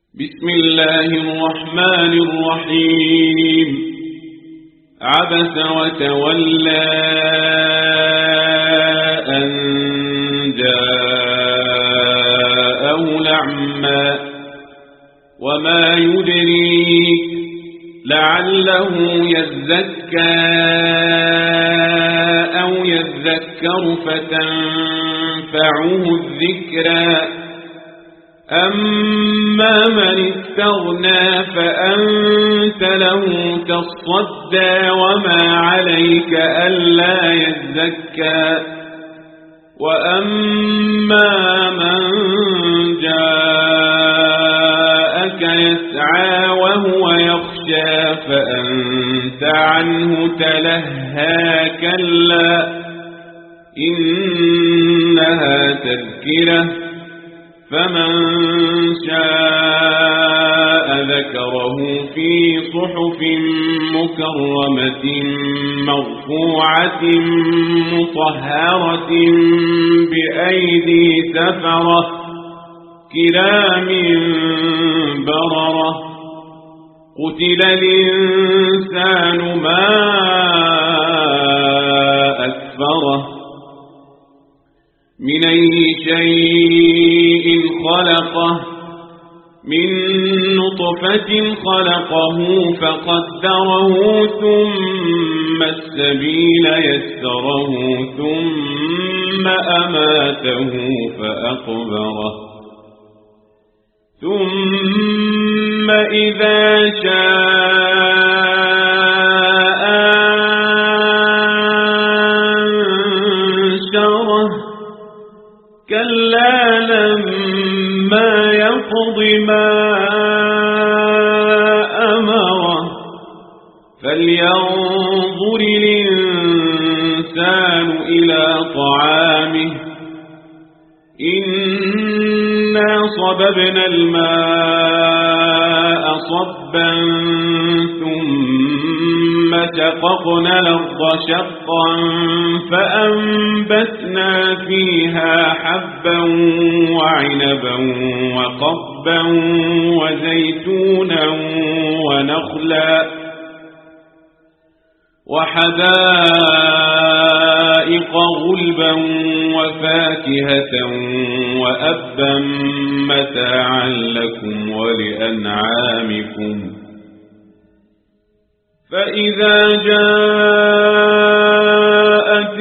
بسم الله الرحمن الرحيم عبس وتولى أن جاءه الأعمى وما يدريك لعله يزكى أو يذكر فتنفعه الذكرى أما من استغنى فأنت له تصدى وما عليك ألا يزكى وأما من جاءك يسعى وهو يخشى فأنت عنه تلهى كلا إنها تذكرة فمن شاء ذكره في صحف مكرمة مرفوعة مطهرة بأيدي سفرة كرام بررة قتل الإنسان ما أكفره من أي شيء خلقه من نطفة خلقه فقدره ثم السبيل يسره ثم أماته فأقبره ثم إذا شاء أنشره كلا لما يقض ما أمره فلينظر الإنسان إلى طعامه إنا صببنا الماء صبا ثم شققنا الأرض شقا فأنبتنا فيها حبا وعنبا وقضبا وزيتونا ونخلا وحدائق غلبا وفاكهة وأبا متاعا لكم ولأنعامكم فإذا جاءت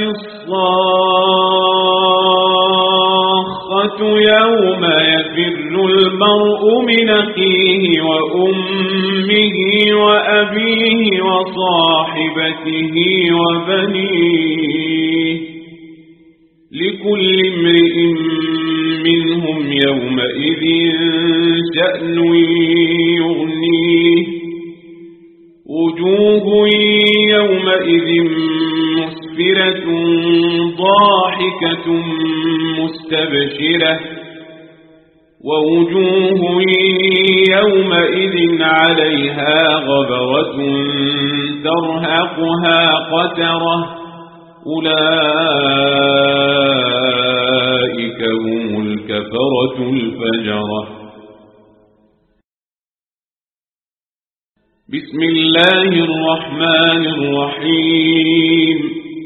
الصاخة يوم يفر المرء من أخيه وأمه وأبيه وصاحبته وبنيه لكل امرئ منهم يومئذ شأن يغنيه وجوه يومئذ مسفرة ضاحكة مستبشرة ووجوه يومئذ عليها غبرة ترهقها قترة أولئك هم الكفرة الفجرة بسم الله الرحمن الرحيم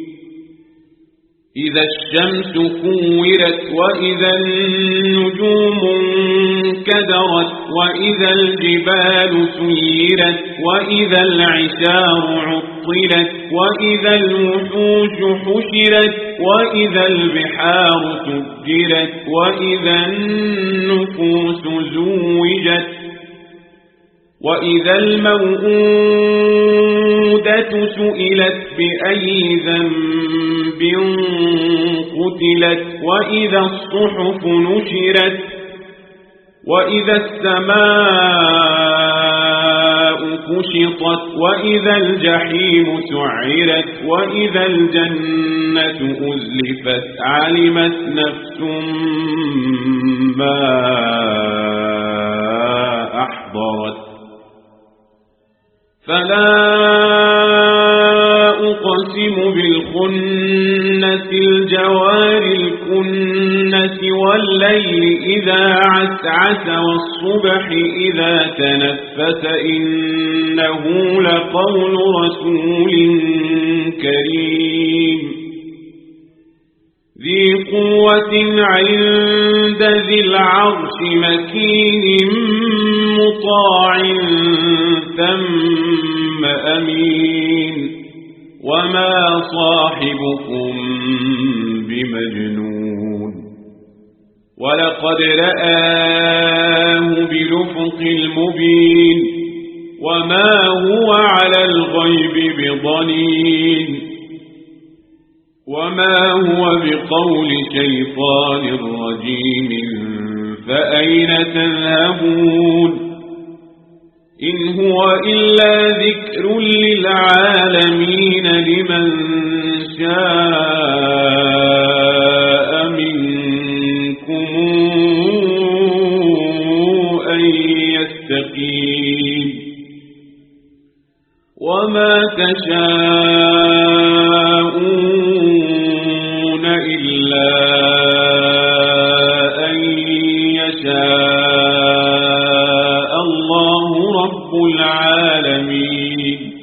إذا الشمس كورت وإذا النجوم انكدرت وإذا الجبال سيرت وإذا العشار عطلت وإذا الوحوش حشرت وإذا البحار سجرت وإذا النفوس زوجت وإذا الموءودة سئلت بأي ذنب قتلت وإذا الصحف نشرت وإذا السماء كشطت وإذا الجحيم سعرت وإذا الجنة أزلفت علمت نفس ما أحضرت فلا أقسم بالخنس الجوار الكنس والليل إذا عسعس والصبح إذا تنفس إنه لقول رسول كريم ذي قوة عند ذي العرش مكين مطاع ثم أمين وما صاحبكم بمجنون ولقد رآه بالأفق المبين وما هو على الغيب بضنين وما هو بقول شيطان رجيم فأين تذهبون إن هو إلا ذكر للعالمين لمن شاء منكم أن يستقيم وما تشاءون إلا أن يشاء الله رب العالمين